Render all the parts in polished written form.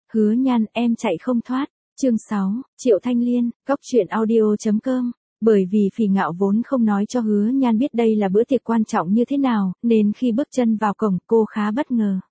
Hứa Nhan, em chạy không thoát. Chương 6, Triệu Thanh Liên, Cóc truyện audio.com. Bởi vì Phỉ Ngạo vốn không nói cho Hứa Nhan biết đây là bữa tiệc quan trọng như thế nào, nên khi bước chân vào cổng cô khá bất ngờ.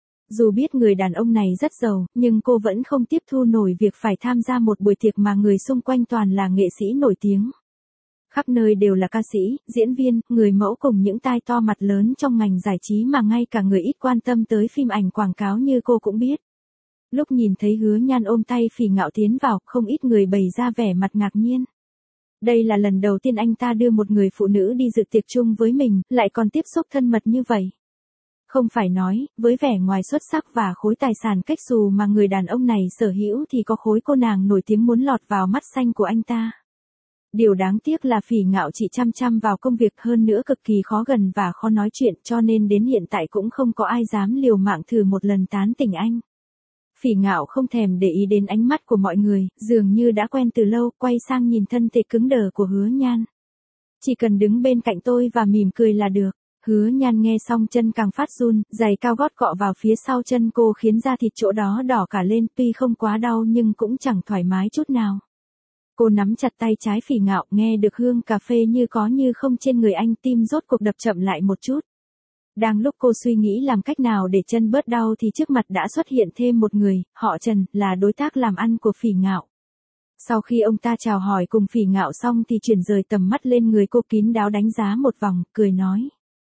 Dù biết người đàn ông này rất giàu, nhưng cô vẫn không tiếp thu nổi việc phải tham gia một buổi tiệc mà người xung quanh toàn là nghệ sĩ nổi tiếng. Khắp nơi đều là ca sĩ, diễn viên, người mẫu cùng những tai to mặt lớn trong ngành giải trí mà ngay cả người ít quan tâm tới phim ảnh quảng cáo như cô cũng biết. Lúc nhìn thấy Hứa Nhan ôm tay Phỉ Ngạo tiến vào, không ít người bày ra vẻ mặt ngạc nhiên. Đây là lần đầu tiên anh ta đưa một người phụ nữ đi dự tiệc chung với mình, lại còn tiếp xúc thân mật như vậy. Không phải nói, với vẻ ngoài xuất sắc và khối tài sản cách xù mà người đàn ông này sở hữu thì có khối cô nàng nổi tiếng muốn lọt vào mắt xanh của anh ta. Điều đáng tiếc là Phỉ Ngạo chỉ chăm chăm vào công việc, hơn nữa cực kỳ khó gần và khó nói chuyện, cho nên đến hiện tại cũng không có ai dám liều mạng thử một lần tán tỉnh anh. Phỉ Ngạo không thèm để ý đến ánh mắt của mọi người, dường như đã quen từ lâu, quay sang nhìn thân thể cứng đờ của Hứa Nhan. Chỉ cần đứng bên cạnh tôi và mỉm cười là được. Hứa Nhan nghe xong chân càng phát run, giày cao gót cọ vào phía sau chân cô khiến da thịt chỗ đó đỏ cả lên, tuy không quá đau nhưng cũng chẳng thoải mái chút nào. Cô nắm chặt tay trái Phỉ Ngạo, nghe được hương cà phê như có như không trên người anh, tim rốt cuộc đập chậm lại một chút. Đang lúc cô suy nghĩ làm cách nào để chân bớt đau thì trước mặt đã xuất hiện thêm một người, họ Trần, là đối tác làm ăn của Phỉ Ngạo. Sau khi ông ta chào hỏi cùng Phỉ Ngạo xong thì chuyển rời tầm mắt lên người cô, kín đáo đánh giá một vòng, cười nói.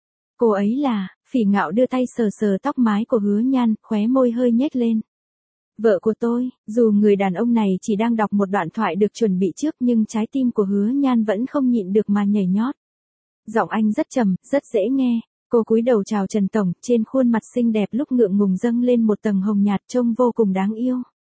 Cô ấy là, Phỉ Ngạo đưa tay sờ sờ tóc mái của Hứa Nhan, khóe môi hơi nhếch lên. Vợ của tôi. Dù người đàn ông này chỉ đang đọc một đoạn thoại được chuẩn bị trước nhưng trái tim của Hứa Nhan vẫn không nhịn được mà nhảy nhót. Giọng anh rất trầm, rất dễ nghe. Cô cúi đầu chào Trần Tổng, trên khuôn mặt xinh đẹp lúc ngượng ngùng dâng lên một tầng hồng nhạt trông vô cùng đáng yêu.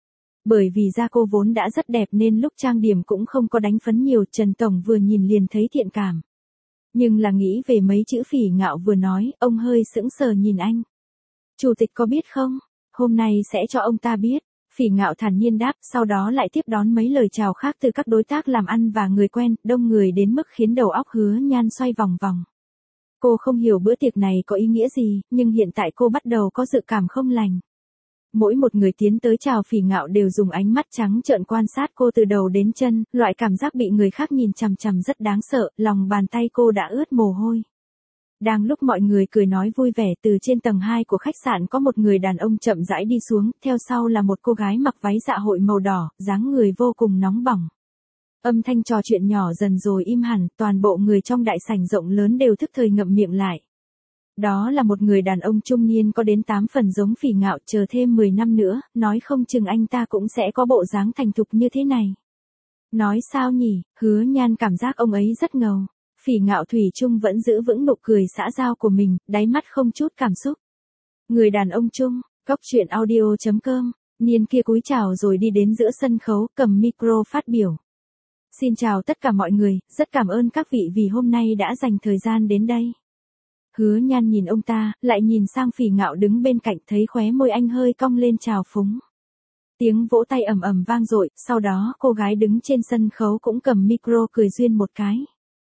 Bởi vì da cô vốn đã rất đẹp nên lúc trang điểm cũng không có đánh phấn nhiều, Trần Tổng vừa nhìn liền thấy thiện cảm. Nhưng là nghĩ về mấy chữ Phỉ Ngạo vừa nói, ông hơi sững sờ nhìn anh. Chủ tịch có biết không? Hôm nay sẽ cho ông ta biết. Phỉ Ngạo thản nhiên đáp, sau đó lại tiếp đón mấy lời chào khác từ các đối tác làm ăn và người quen, đông người đến mức khiến đầu óc Hứa Nhan xoay vòng vòng. Cô không hiểu bữa tiệc này có ý nghĩa gì, nhưng hiện tại cô bắt đầu có dự cảm không lành. Mỗi một người tiến tới chào Phỉ Ngạo đều dùng ánh mắt trắng trợn quan sát cô từ đầu đến chân, loại cảm giác bị người khác nhìn chằm chằm rất đáng sợ, lòng bàn tay cô đã ướt mồ hôi. Đang lúc mọi người cười nói vui vẻ, từ trên tầng 2 của khách sạn có một người đàn ông chậm rãi đi xuống, theo sau là một cô gái mặc váy dạ hội màu đỏ, dáng người vô cùng nóng bỏng. Âm thanh trò chuyện nhỏ dần rồi im hẳn, toàn bộ người trong đại sảnh rộng lớn đều thức thời ngậm miệng lại. Đó là một người đàn ông trung niên có đến 8 phần giống Phỉ Ngạo, chờ thêm 10 năm nữa, nói không chừng anh ta cũng sẽ có bộ dáng thành thục như thế này. Nói sao nhỉ, Hứa Nhan cảm giác ông ấy rất ngầu. Phỉ Ngạo thủy chung vẫn giữ vững nụ cười xã giao của mình, đáy mắt không chút cảm xúc. Người đàn ông Trung, Cóc truyện audio.com, niên kia cúi chào rồi đi đến giữa sân khấu, cầm micro phát biểu. Xin chào tất cả mọi người, rất cảm ơn các vị vì hôm nay đã dành thời gian đến đây. Hứa Nhan nhìn ông ta, lại nhìn sang Phỉ Ngạo đứng bên cạnh, thấy khóe môi anh hơi cong lên chào phúng. Tiếng vỗ tay ầm ầm vang dội, sau đó cô gái đứng trên sân khấu cũng cầm micro cười duyên một cái.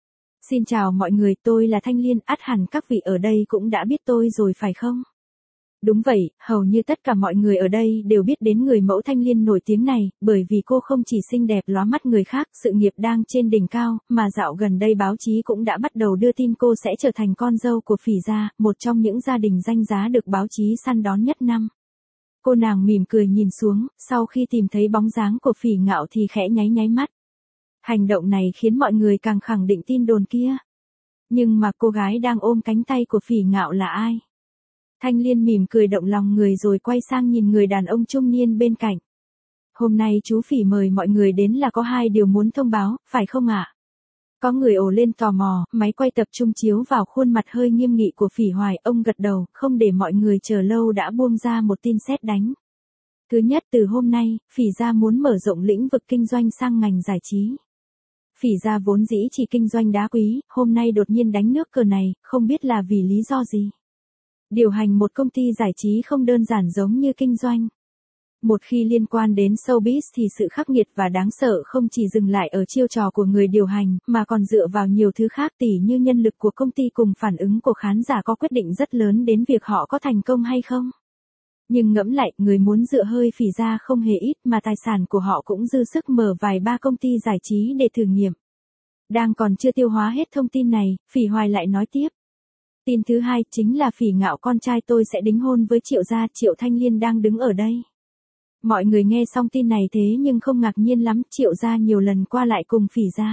Xin chào mọi người, tôi là Thanh Liên, ắt hẳn các vị ở đây cũng đã biết tôi rồi phải không? Đúng vậy, hầu như tất cả mọi người ở đây đều biết đến người mẫu Thanh Liên nổi tiếng này, bởi vì cô không chỉ xinh đẹp lóa mắt người khác, sự nghiệp đang trên đỉnh cao, mà dạo gần đây báo chí cũng đã bắt đầu đưa tin cô sẽ trở thành con dâu của Phỉ gia, một trong những gia đình danh giá được báo chí săn đón nhất năm. Cô nàng mỉm cười nhìn xuống, sau khi tìm thấy bóng dáng của Phỉ Ngạo thì khẽ nháy nháy mắt. Hành động này khiến mọi người càng khẳng định tin đồn kia. Nhưng mà cô gái đang ôm cánh tay của Phỉ Ngạo là ai? Thanh Liên mỉm cười động lòng người rồi quay sang nhìn người đàn ông trung niên bên cạnh. Hôm nay chú Phỉ mời mọi người đến là có 2 điều muốn thông báo, phải không ạ? Có người ồ lên tò mò, máy quay tập trung chiếu vào khuôn mặt hơi nghiêm nghị của Phỉ Hoài, ông gật đầu, không để mọi người chờ lâu đã buông ra một tin sét đánh. Thứ nhất, từ hôm nay, Phỉ gia muốn mở rộng lĩnh vực kinh doanh sang ngành giải trí. Phỉ gia vốn dĩ chỉ kinh doanh đá quý, hôm nay đột nhiên đánh nước cờ này, không biết là vì lý do gì. Điều hành một công ty giải trí không đơn giản giống như kinh doanh. Một khi liên quan đến showbiz thì sự khắc nghiệt và đáng sợ không chỉ dừng lại ở chiêu trò của người điều hành, mà còn dựa vào nhiều thứ khác, tỉ như nhân lực của công ty cùng phản ứng của khán giả có quyết định rất lớn đến việc họ có thành công hay không. Nhưng ngẫm lại, người muốn dựa hơi Phỉ ra không hề ít mà tài sản của họ cũng dư sức mở vài ba công ty giải trí để thử nghiệm. Đang còn chưa tiêu hóa hết thông tin này, Phỉ Hoài lại nói tiếp. Tin thứ hai chính là Phỉ Ngạo con trai tôi sẽ đính hôn với Triệu gia, Triệu Thanh Liên đang đứng ở đây. Mọi người nghe xong tin này thế nhưng không ngạc nhiên lắm, Triệu gia nhiều lần qua lại cùng Phỉ gia.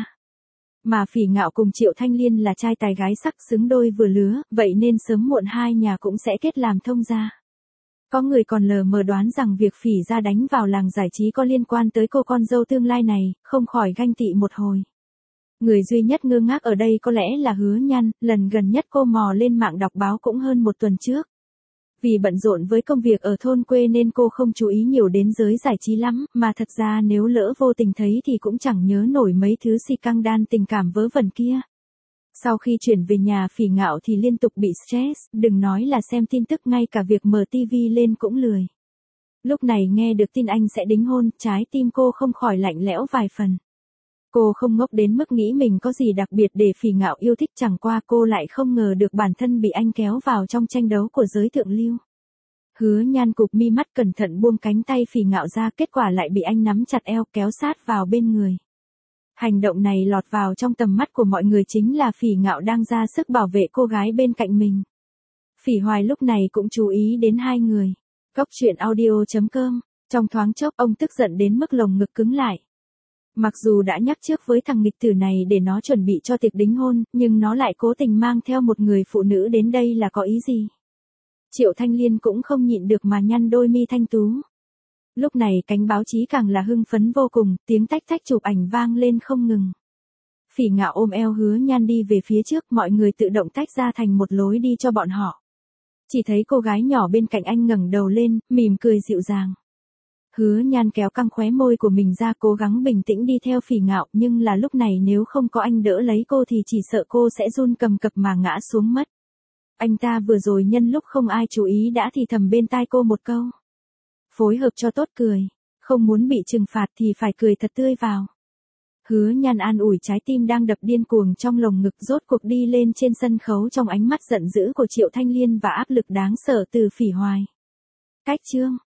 Mà Phỉ Ngạo cùng Triệu Thanh Liên là trai tài gái sắc xứng đôi vừa lứa, vậy nên sớm muộn hai nhà cũng sẽ kết làm thông gia. Có người còn lờ mờ đoán rằng việc Phỉ gia đánh vào làng giải trí có liên quan tới cô con dâu tương lai này, không khỏi ganh tị một hồi. Người duy nhất ngơ ngác ở đây có lẽ là Hứa Nhan, lần gần nhất cô mò lên mạng đọc báo cũng hơn một tuần trước. Vì bận rộn với công việc ở thôn quê nên cô không chú ý nhiều đến giới giải trí lắm, mà thật ra nếu lỡ vô tình thấy thì cũng chẳng nhớ nổi mấy thứ si căng đan tình cảm vớ vẩn kia. Sau khi chuyển về nhà Phỉ Ngạo thì liên tục bị stress, đừng nói là xem tin tức, ngay cả việc mở tivi lên cũng lười. Lúc này nghe được tin anh sẽ đính hôn, trái tim cô không khỏi lạnh lẽo vài phần. Cô không ngốc đến mức nghĩ mình có gì đặc biệt để Phỉ Ngạo yêu thích, chẳng qua cô lại không ngờ được bản thân bị anh kéo vào trong tranh đấu của giới thượng lưu. Hứa Nhan cụp mi mắt cẩn thận buông cánh tay Phỉ Ngạo ra, kết quả lại bị anh nắm chặt eo kéo sát vào bên người. Hành động này lọt vào trong tầm mắt của mọi người chính là Phỉ Ngạo đang ra sức bảo vệ cô gái bên cạnh mình. Phỉ Hoài lúc này cũng chú ý đến hai người. Góc truyện audio.com, trong thoáng chốc ông tức giận đến mức lồng ngực cứng lại. Mặc dù đã nhắc trước với thằng nghịch tử này để nó chuẩn bị cho tiệc đính hôn, nhưng nó lại cố tình mang theo một người phụ nữ đến đây là có ý gì? Triệu Thanh Liên cũng không nhịn được mà nhăn đôi mi thanh tú. Lúc này cánh báo chí càng là hưng phấn vô cùng, tiếng tách tách chụp ảnh vang lên không ngừng. Phỉ Ngạo ôm eo Hứa Nhan đi về phía trước, mọi người tự động tách ra thành một lối đi cho bọn họ. Chỉ thấy cô gái nhỏ bên cạnh anh ngẩng đầu lên, mỉm cười dịu dàng. Hứa Nhan kéo căng khóe môi của mình ra, cố gắng bình tĩnh đi theo Phỉ Ngạo, nhưng là lúc này nếu không có anh đỡ lấy cô thì chỉ sợ cô sẽ run cầm cập mà ngã xuống mất. Anh ta vừa rồi nhân lúc không ai chú ý đã thì thầm bên tai cô một câu. Phối hợp cho tốt cười, không muốn bị trừng phạt thì phải cười thật tươi vào. Hứa Nhan an ủi trái tim đang đập điên cuồng trong lồng ngực, rốt cuộc đi lên trên sân khấu trong ánh mắt giận dữ của Triệu Thanh Liên và áp lực đáng sợ từ Phỉ Hoài. Cách chương